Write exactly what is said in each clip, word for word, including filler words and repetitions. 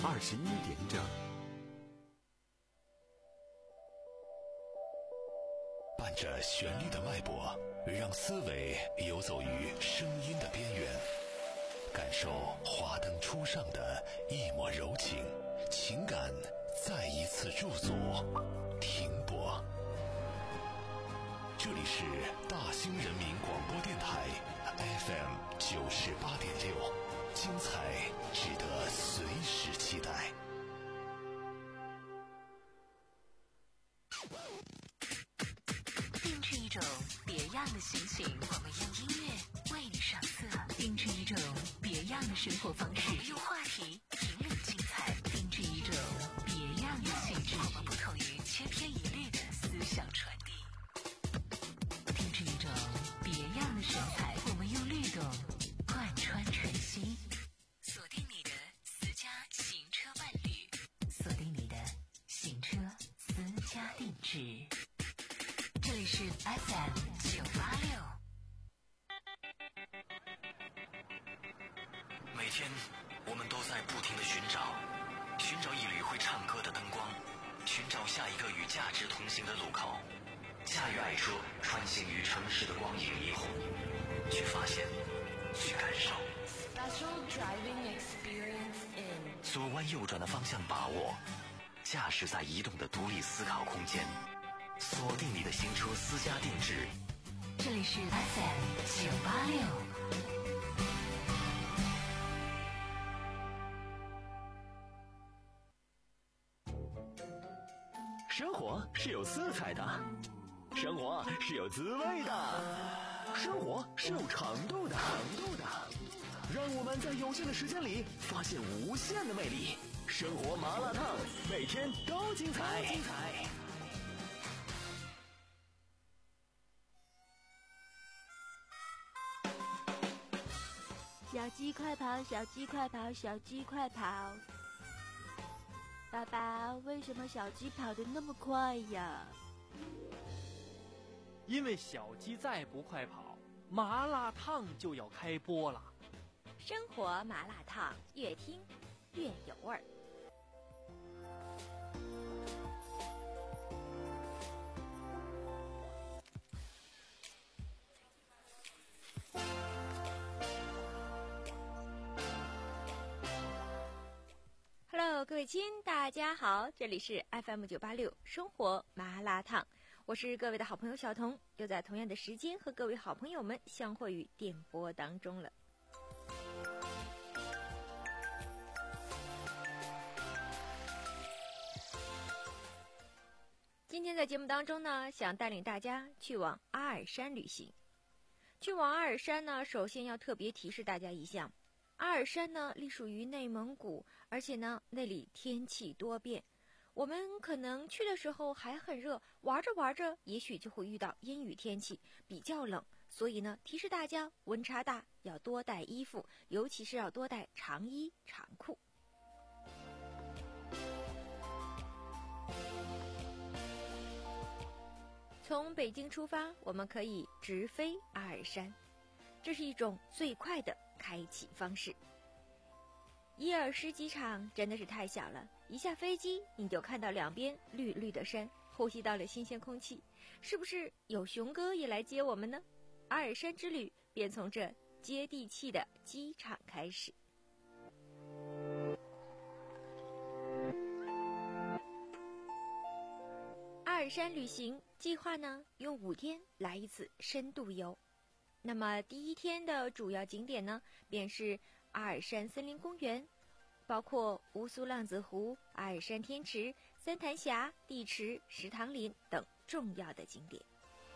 二十一点整。 伴着旋律的脉搏，让思维游走于声音的边缘，感受华灯初上的一抹柔情，情感再一次驻足停泊。这里是大兴人民广播电台 F M 九十八点六，精彩值得随时期待。 定制一种别样的心情，我们用音乐为你上色；定制一种别样的生活方式，我们用话题引领精彩；定制一种别样的气质，我们不同于千篇一律的思想传递；定制一种别样的神采，我们用律动贯穿晨曦。锁定你的私家行车伴侣，锁定你的行车私家定制。这里是 F M 九八六。 每天我们都在不停地寻找，寻找一缕会唱歌的灯光，寻找下一个与价值同行的路口。驾驭爱车，穿行于城市的光影霓虹，去发现，去感受。 Special driving experience in 左弯右转的方向把握，驾驶在移动的独立思考空间。锁定你的行车私家定制， 这里是 F M 九八六。 生活是有色彩的，生活是有滋味的，生活是有长度的，长度的。让我们在有限的时间里发现无限的魅力。生活麻辣烫，每天都精彩。精彩。 小鸡快跑，小鸡快跑，小鸡快跑！爸爸，为什么小鸡跑得那么快呀？ 因为小鸡再不快跑，麻辣烫就要开播了。 生活麻辣烫，越听越有味儿。Hello， 各位亲，大家好，这里是 F M 九八六生活麻辣烫，我是各位的好朋友小彤，又在同样的时间和各位好朋友们相会于电波当中了。今天在节目当中呢，想带领大家去往阿尔山旅行。去往阿尔山呢，首先要特别提示大家一项。阿尔山呢，隶属于内蒙古，而且呢，那里天气多变。我们可能去的时候还很热，玩着玩着，也许就会遇到阴雨天气，比较冷。所以呢，提示大家温差大，要多带衣服，尤其是要多带长衣长裤。从北京出发，我们可以直飞阿尔山，这是一种最快的开启方式。伊尔施机场真的是太小了，一下飞机你就看到两边绿绿的山，呼吸到了新鲜空气，是不是有熊哥也来接我们呢？阿尔山之旅便从这接地气的机场开始。阿尔山旅行计划呢，用五天来一次深度游。那么第一天的主要景点呢，便是阿尔山森林公园，包括乌苏浪子湖、阿尔山天池、三潭峡、地池、石塘林等重要的景点。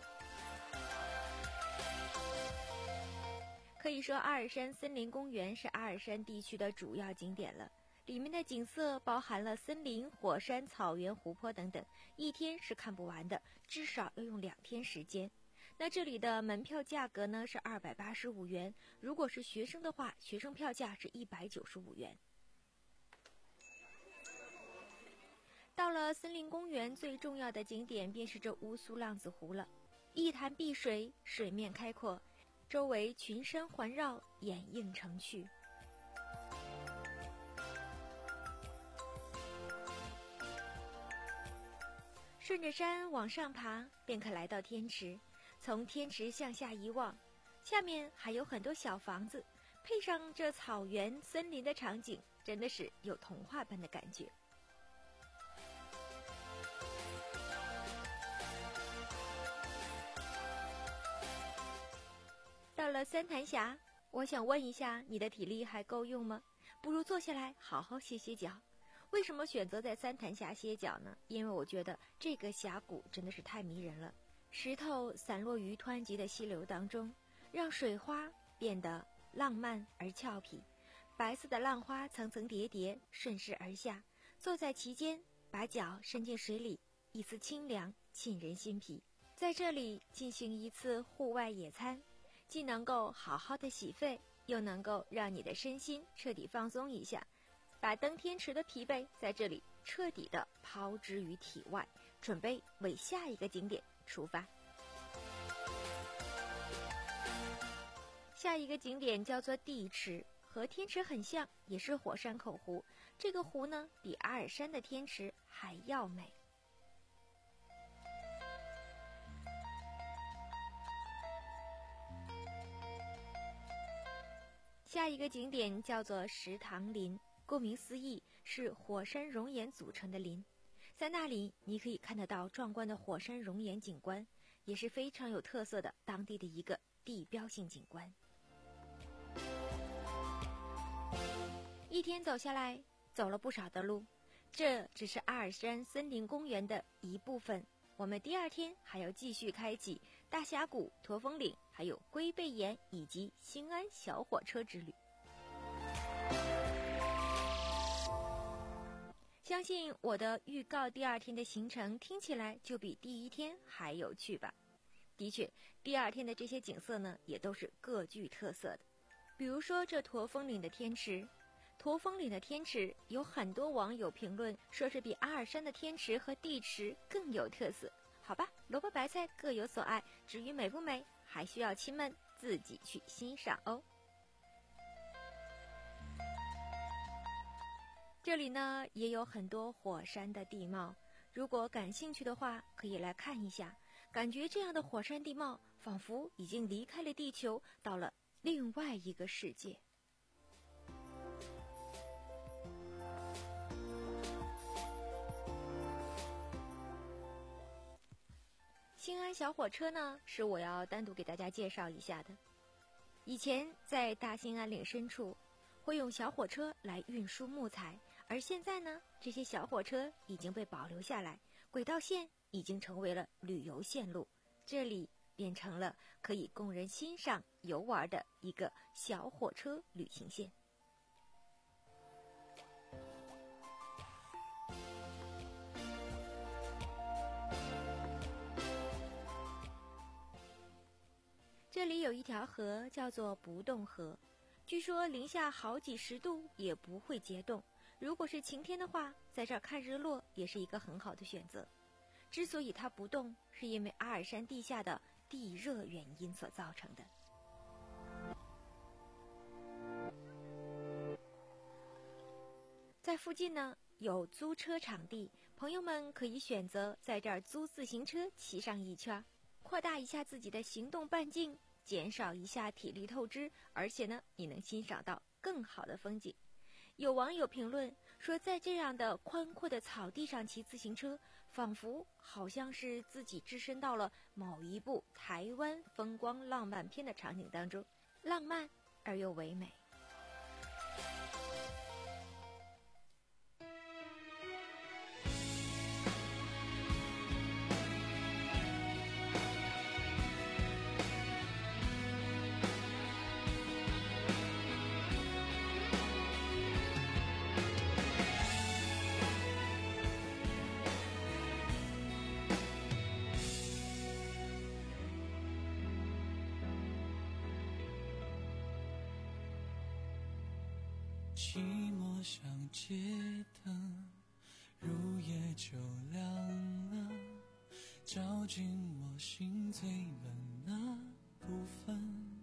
可以说阿尔山森林公园是阿尔山地区的主要景点了，里面的景色包含了森林、火山、草原、湖泊等等，一天是看不完的，至少要用两天时间。那这里的门票价格呢是二百八十五元，如果是学生的话，学生票价是一百九十五元。到了森林公园，最重要的景点便是这乌苏浪子湖了，一潭碧水，水面开阔，周围群山环绕，掩映成趣。 顺着山往上爬，便可来到天池。从天池向下一望，下面还有很多小房子，配上这草原森林的场景，真的是有童话般的感觉。到了三潭峡，我想问一下，你的体力还够用吗？不如坐下来好好歇歇脚。为什么选择在三潭峡歇脚呢？因为我觉得这个峡谷真的是太迷人了，石头散落于湍急的溪流当中，让水花变得浪漫而俏皮，白色的浪花层层叠叠，顺势而下，坐在其间，把脚伸进水里，一丝清凉沁人心脾。在这里进行一次户外野餐，既能够好好的洗肺，又能够让你的身心彻底放松一下，把登天池的疲惫在这里彻底的抛之于体外，准备为下一个景点出发。下一个景点叫做地池，和天池很像，也是火山口湖。这个湖呢，比阿尔山的天池还要美。下一个景点叫做石塘林，顾名思义，是火山熔岩组成的林。在那里你可以看得到壮观的火山熔岩景观，也是非常有特色的当地的一个地标性景观。一天走下来，走了不少的路，这只是阿尔山森林公园的一部分。我们第二天还要继续开启大峡谷、驼峰岭，还有龟背岩以及兴安小火车之旅。相信我的预告第二天的行程听起来就比第一天还有趣吧。的确，第二天的这些景色呢，也都是各具特色的。比如说这驼峰岭的天池，驼峰岭的天池有很多网友评论说是比阿尔山的天池和地池更有特色。好吧，萝卜白菜各有所爱，至于美不美，还需要亲们自己去欣赏哦。这里呢也有很多火山的地貌，如果感兴趣的话，可以来看一下。感觉这样的火山地貌，仿佛已经离开了地球，到了另外一个世界。兴安小火车呢，是我要单独给大家介绍一下的。以前在大兴安岭深处，会用小火车来运输木材，而现在呢，这些小火车已经被保留下来，轨道线已经成为了旅游线路，这里变成了可以供人欣赏游玩的一个小火车旅行线。这里有一条河叫做不冻河，据说零下好几十度也不会结冻。如果是晴天的话，在这儿看日落也是一个很好的选择。之所以它不冻，是因为阿尔山地下的地热原因所造成的。在附近呢有租车场地，朋友们可以选择在这儿租自行车骑上一圈，扩大一下自己的行动半径，减少一下体力透支，而且呢你能欣赏到更好的风景。有网友评论说，在这样的宽阔的草地上骑自行车，仿佛好像是自己置身到了某一部台湾风光浪漫片的场景当中，浪漫而又唯美。 寂寞像街灯，入夜就亮了，照进我心最冷那部分。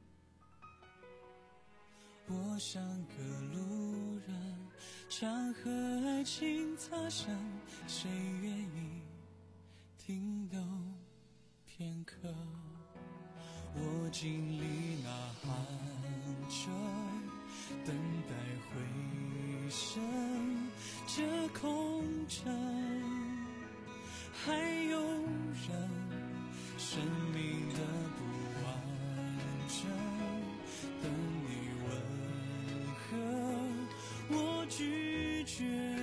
我像个路人，常和爱情擦身，谁愿意停留片刻，我经历那寒彻，等待回声，这空城还有人，生命的不完整，等你问候，我拒绝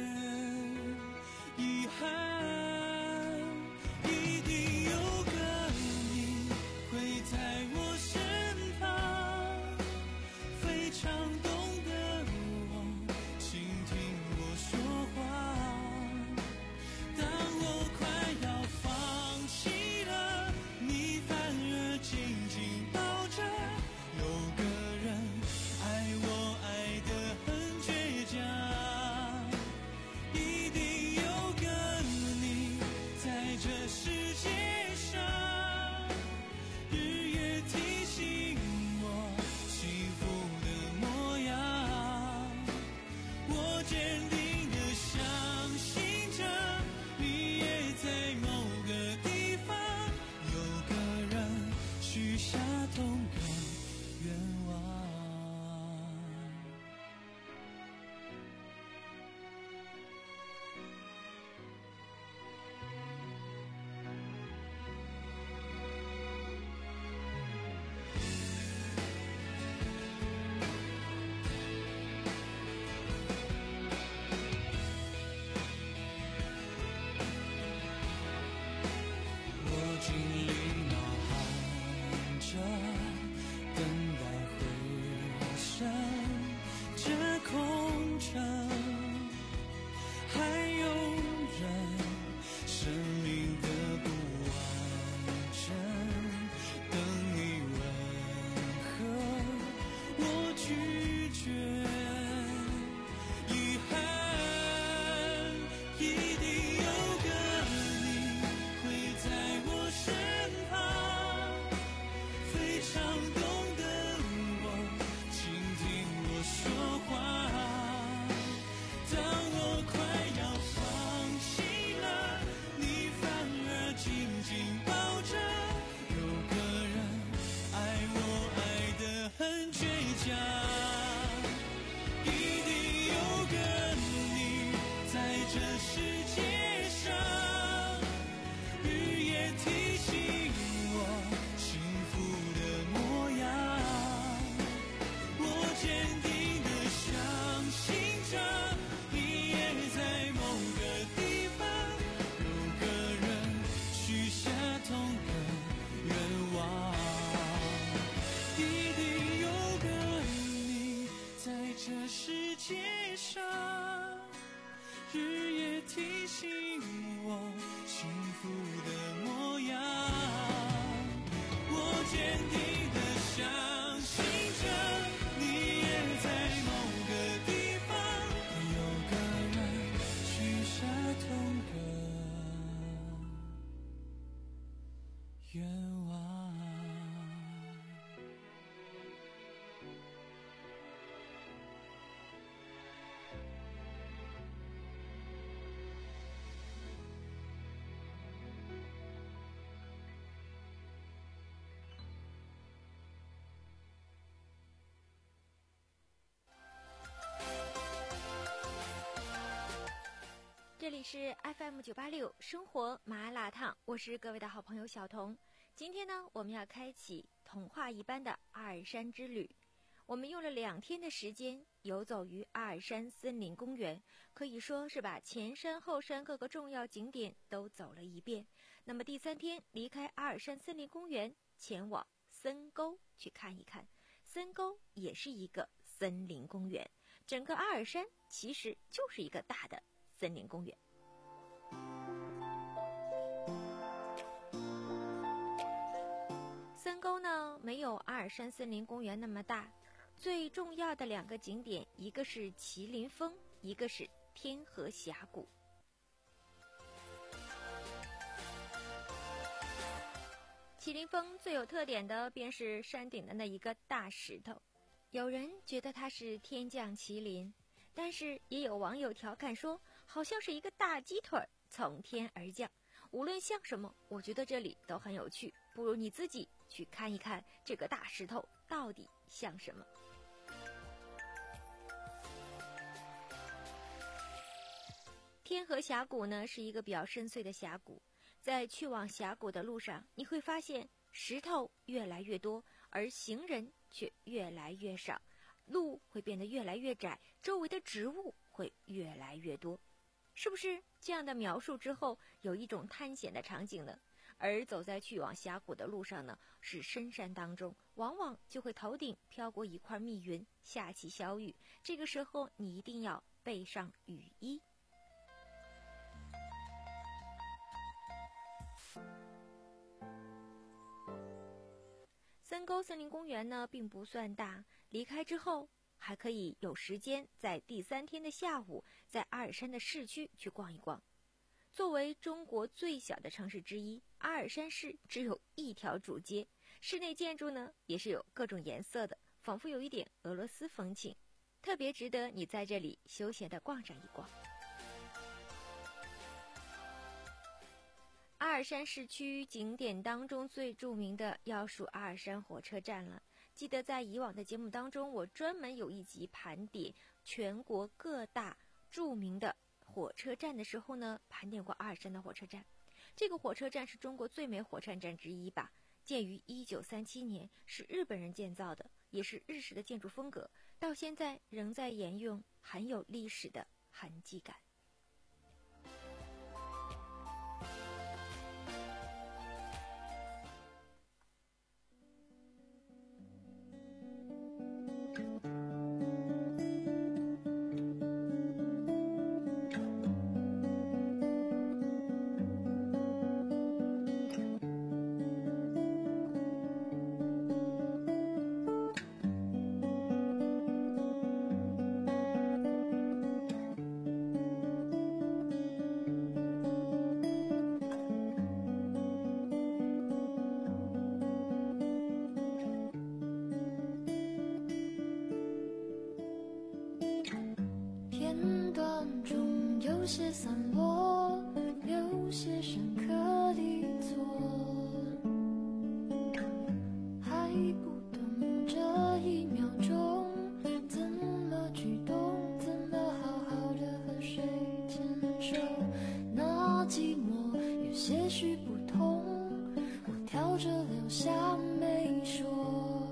遗憾，一定有个你会在我身旁，非常懂得我，倾听我说话。当我快要放弃了，你反而紧紧抱着，有个人爱我爱得很倔强，一定有个你在这世界上，日夜提醒我幸福的模样，我坚定地相信着，你也在某个地方，有个人许下同个愿望。我经历那寒彻，等待回声，这空城还有人，生命的不完整，等你问候，我拒绝遗憾，一定有个你会在我身旁，非常懂得我，倾听我说话。当我快要放弃了，你反而紧紧抱着，有个人爱我爱得很倔强，一定有个你在这世界上，日夜提醒我幸福的模样，我坚定地相信着，你也在某个地方，有个人许下同个愿望，一定有个你在这世界上，日夜提醒我幸福的模样，我坚定地相信着，你也在某个地方，有个人许下同个愿望。 这里是 F M 九八六生活麻辣烫，我是各位的好朋友小童。今天呢，我们要开启童话一般的阿尔山之旅。我们用了两天的时间游走于阿尔山森林公园，可以说是把前山后山各个重要景点都走了一遍。那么第三天离开阿尔山森林公园，前往森沟去看一看。森沟也是一个森林公园，整个阿尔山其实就是一个大的森林公园。森沟呢，没有阿尔山森林公园那么大，最重要的两个景点，一个是麒麟峰，一个是天河峡谷。麒麟峰最有特点的便是山顶的那一个大石头，有人觉得它是天降麒麟，但是也有网友调侃说，好像是一个大鸡腿从天而降。 无论像什么，我觉得这里都很有趣，不如你自己去看一看这个大石头到底像什么。天河峡谷呢是一个比较深邃的峡谷，在去往峡谷的路上，你会发现石头越来越多，而行人却越来越少，路会变得越来越窄，周围的植物会越来越多。是不是这样的描述之后有一种探险的场景呢？而走在去往峡谷的路上呢，是深山当中，往往就会头顶飘过一块密云，下起小雨，这个时候你一定要备上雨衣。森沟森林公园呢并不算大，离开之后还可以有时间在第三天的下午在阿尔山的市区去逛一逛。作为中国最小的城市之一，阿尔山市只有一条主街，室内建筑呢也是有各种颜色的，仿佛有一点俄罗斯风情，特别值得你在这里休闲的逛上一逛。阿尔山市区景点当中最著名的要数阿尔山火车站了。记得在以往的节目当中，我专门有一集盘点全国各大著名的火车站的时候呢，盘点过阿尔山的火车站。这个火车站是中国最美火车站之一吧，建于一九三七年，是日本人建造的，也是日式的建筑风格，到现在仍在沿用，很有历史的痕迹感。 有些散落，有些深刻地错，还不懂这一秒钟怎么举动，怎么好好的和谁牵手。那寂寞有些许不同，我挑着留下没说。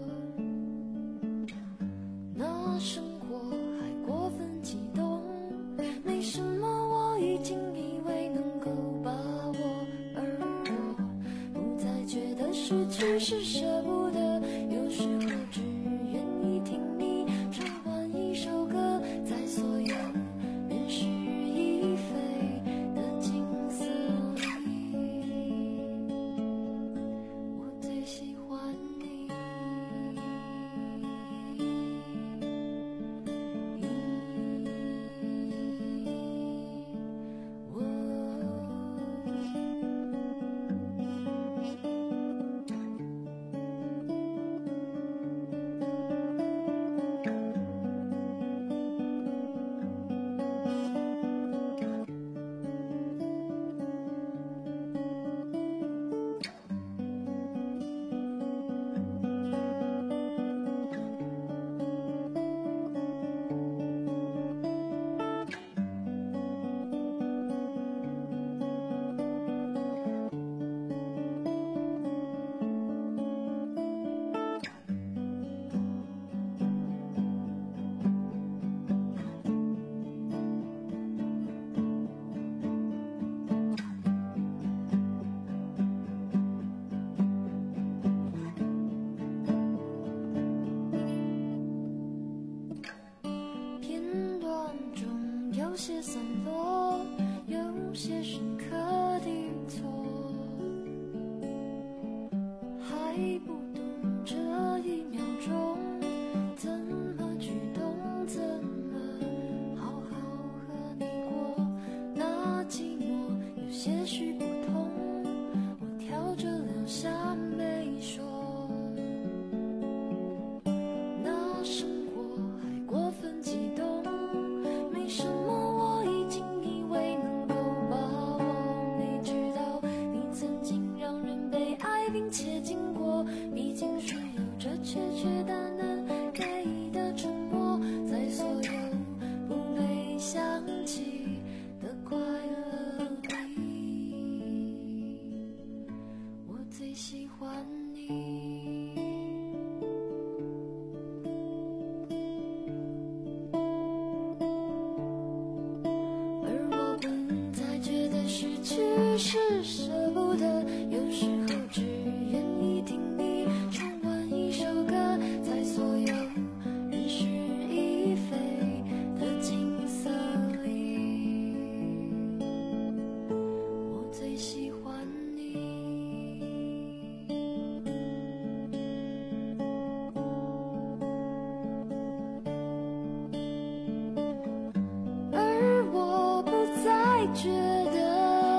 那生活还过分激动，没什么我已经以为能够把握，而我不再觉得失去是舍不得，有时候只愿意听你唱完一首歌，在所有人事已非的景色里，我最喜欢你。有些散落，有些深刻地错，还不懂这一秒钟怎么举动，怎么好好和你过。那寂寞有些许不同，我挑着留下没说。那生活还过分激动，没什么我已经以为能够把握，没知道神奇的快乐里，我最喜欢你。而我不再觉得失去是舍不得，有时候只愿意听你唱完一首歌，在所有人事已非的景色里，我最喜欢你。而我不再觉得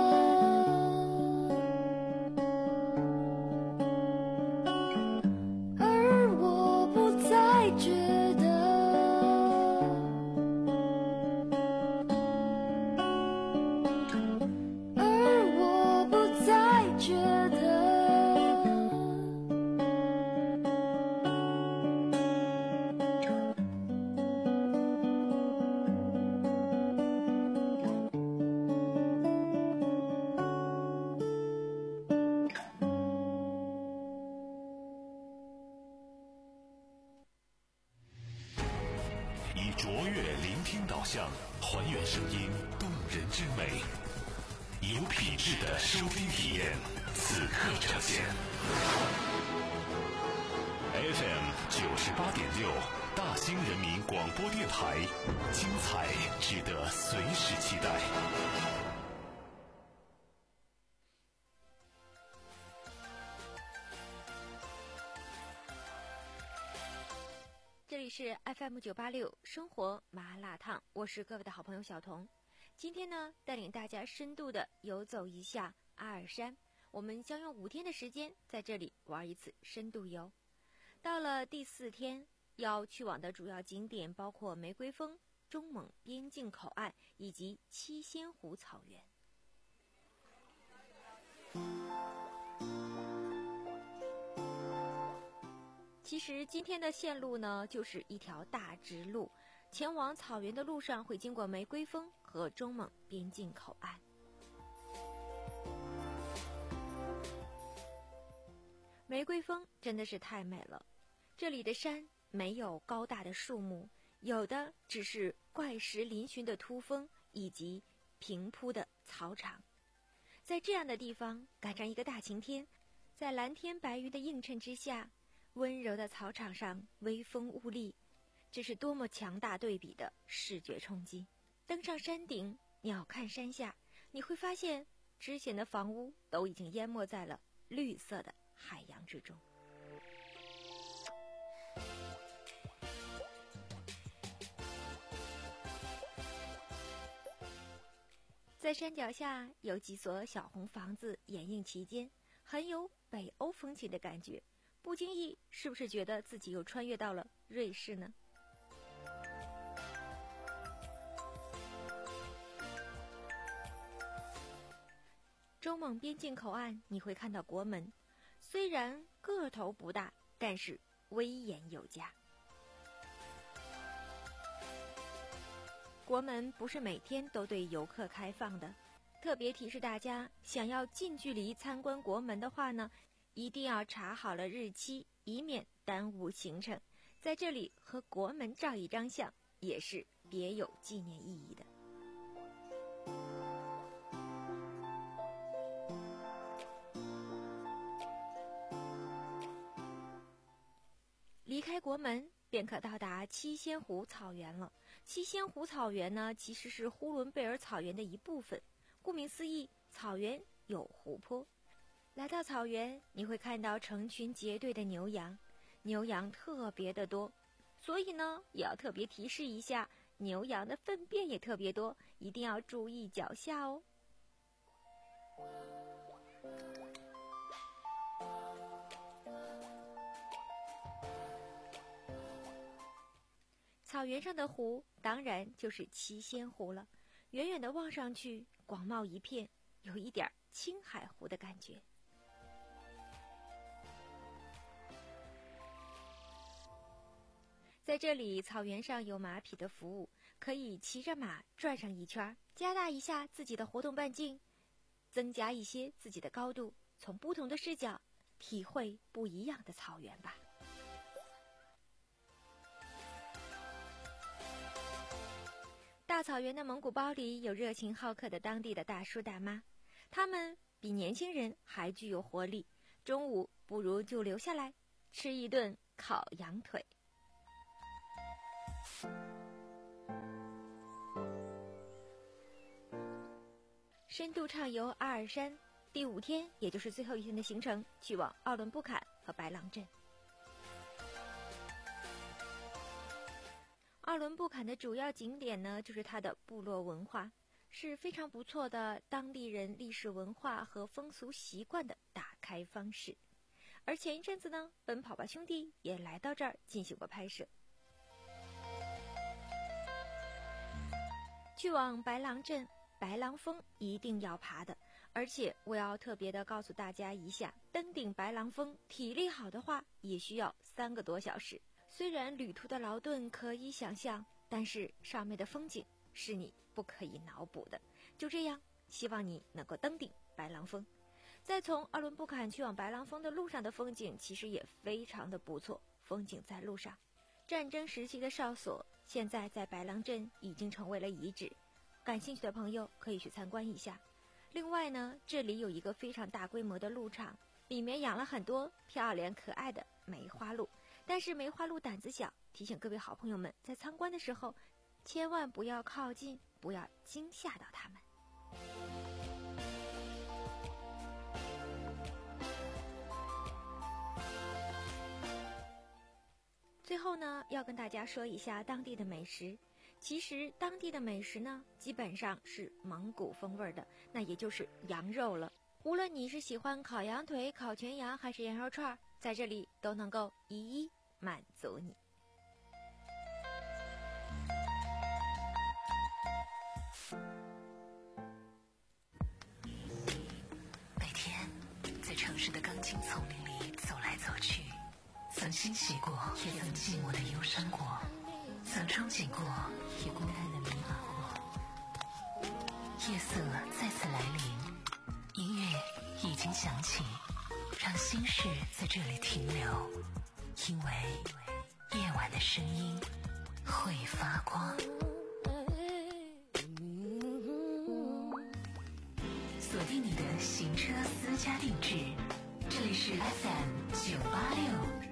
以卓越聆听导向，还原声音动人之美，有品质的收听体验，此刻呈现。F M 九十八点六，大兴人民广播电台，精彩值得随时期待。 这里是 F M 九八六生活麻辣烫，我是各位的好朋友小彤。今天呢，带领大家深度的游走一下阿尔山，我们将用五天的时间在这里玩一次深度游。到了第四天，要去往的主要景点包括玫瑰峰、中蒙边境口岸以及七仙湖草原。其实今天的线路呢，就是一条大直路，前往草原的路上会经过玫瑰峰和中蒙边境口岸。玫瑰峰真的是太美了，这里的山没有高大的树木，有的只是怪石嶙峋的突峰以及平铺的草场。在这样的地方赶上一个大晴天，在蓝天白云的映衬之下，温柔的草场上微风兀立，这是多么强大对比的视觉冲击。登上山顶，鸟瞰山下，你会发现之前的房屋都已经淹没在了绿色的海洋之中。在山脚下有几所小红房子掩映其间，很有北欧风情的感觉。不经意，是不是觉得自己又穿越到了瑞士呢？中蒙边境口岸，你会看到国门，虽然个头不大，但是威严有加。国门不是每天都对游客开放的，特别提示大家，想要近距离参观国门的话呢，一定要查好了日期，以免耽误行程。在这里和国门照一张相，也是别有纪念意义的。离开国门，便可到达七仙湖草原了。七仙湖草原呢，其实是呼伦贝尔草原的一部分。顾名思义，草原有湖泊。来到草原，你会看到成群结队的牛羊，牛羊特别的多，所以呢，也要特别提示一下，牛羊的粪便也特别多，一定要注意脚下哦。草原上的湖，当然就是七仙湖了。远远的望上去，广袤一片，有一点青海湖的感觉。在这里，草原上有马匹的服务， 可以骑着马转上一圈，加大一下自己的活动半径，增加一些自己的高度，从不同的视角体会不一样的草原吧。大草原的蒙古包里有热情好客的当地的大叔大妈，他们比年轻人还具有活力，中午不如就留下来吃一顿烤羊腿。深度畅游阿尔山，第五天也就是最后一天的行程，去往奥伦布坎和白狼镇。奥伦布坎的主要景点呢，就是它的部落文化，是非常不错的当地人历史文化和风俗习惯的打开方式。而前一阵子呢，奔跑吧兄弟也来到这儿进行过拍摄。去往白狼镇，白狼峰一定要爬的，而且我要特别的告诉大家一下，登顶白狼峰体力好的话也需要三个多小时。虽然旅途的劳顿可以想象，但是上面的风景是你不可以脑补的。就这样，希望你能够登顶白狼峰。在从奥伦布坎去往白狼峰的路上的风景其实也非常的不错，风景在路上。战争时期的哨所现在在白狼镇已经成为了遗址，感兴趣的朋友可以去参观一下。另外呢，这里有一个非常大规模的鹿场，里面养了很多漂亮可爱的梅花鹿。但是梅花鹿胆子小，提醒各位好朋友们在参观的时候千万不要靠近，不要惊吓到它们。最后呢，要跟大家说一下当地的美食。其实当地的美食呢，基本上是蒙古风味的，那也就是羊肉了。无论你是喜欢烤羊腿、烤全羊还是羊肉串，在这里都能够一一满足你。 每天在城市的钢筋丛林里走来走去，曾欣喜过，也曾寂寞的忧伤过，曾憧憬过，也孤单的迷茫过。夜色再次来临，音乐已经响起，让心事在这里停留，因为夜晚的声音会发光。锁定你的行车私家定制，这里是 F M 九八六。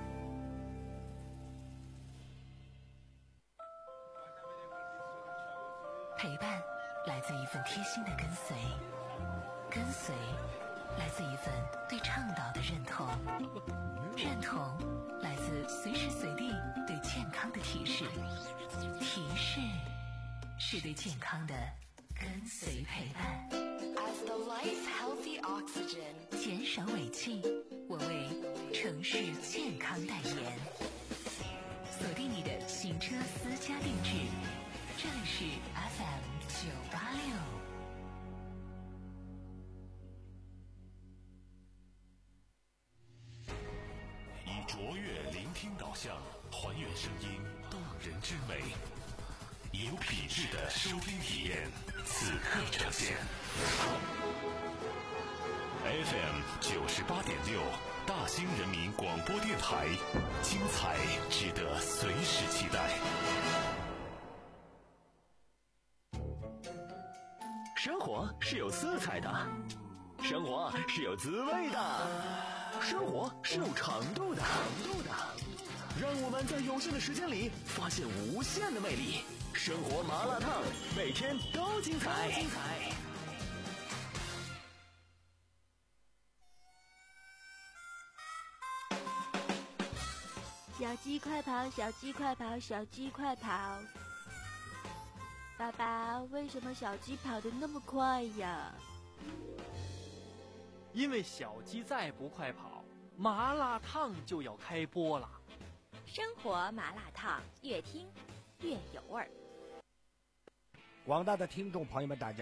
陪伴来自一份贴心的跟随，跟随来自一份对倡导的认同，认同来自随时随地对健康的提示，提示是对健康的跟随陪伴。 As the life healthy oxygen， 减少尾气，我为城市健康代言。锁定你的行车私家定制，这里是 F M 九八六。 以卓越聆听导向，还原声音动人之美，有品质的收听体验，此刻呈现。F M 九十八点六，大兴人民广播电台，精彩值得随时期待。 生活是有色彩的，生活是有滋味的，生活是有长度的，长度的。让我们在有限的时间里发现无限的魅力。生活麻辣烫，每天都精彩。精彩。 小鸡快跑，小鸡快跑，小鸡快跑！爸爸，为什么小鸡跑得那么快呀？ 因为小鸡再不快跑，麻辣烫就要开播了。 生活麻辣烫，越听越有味儿。 广大的听众朋友们，大家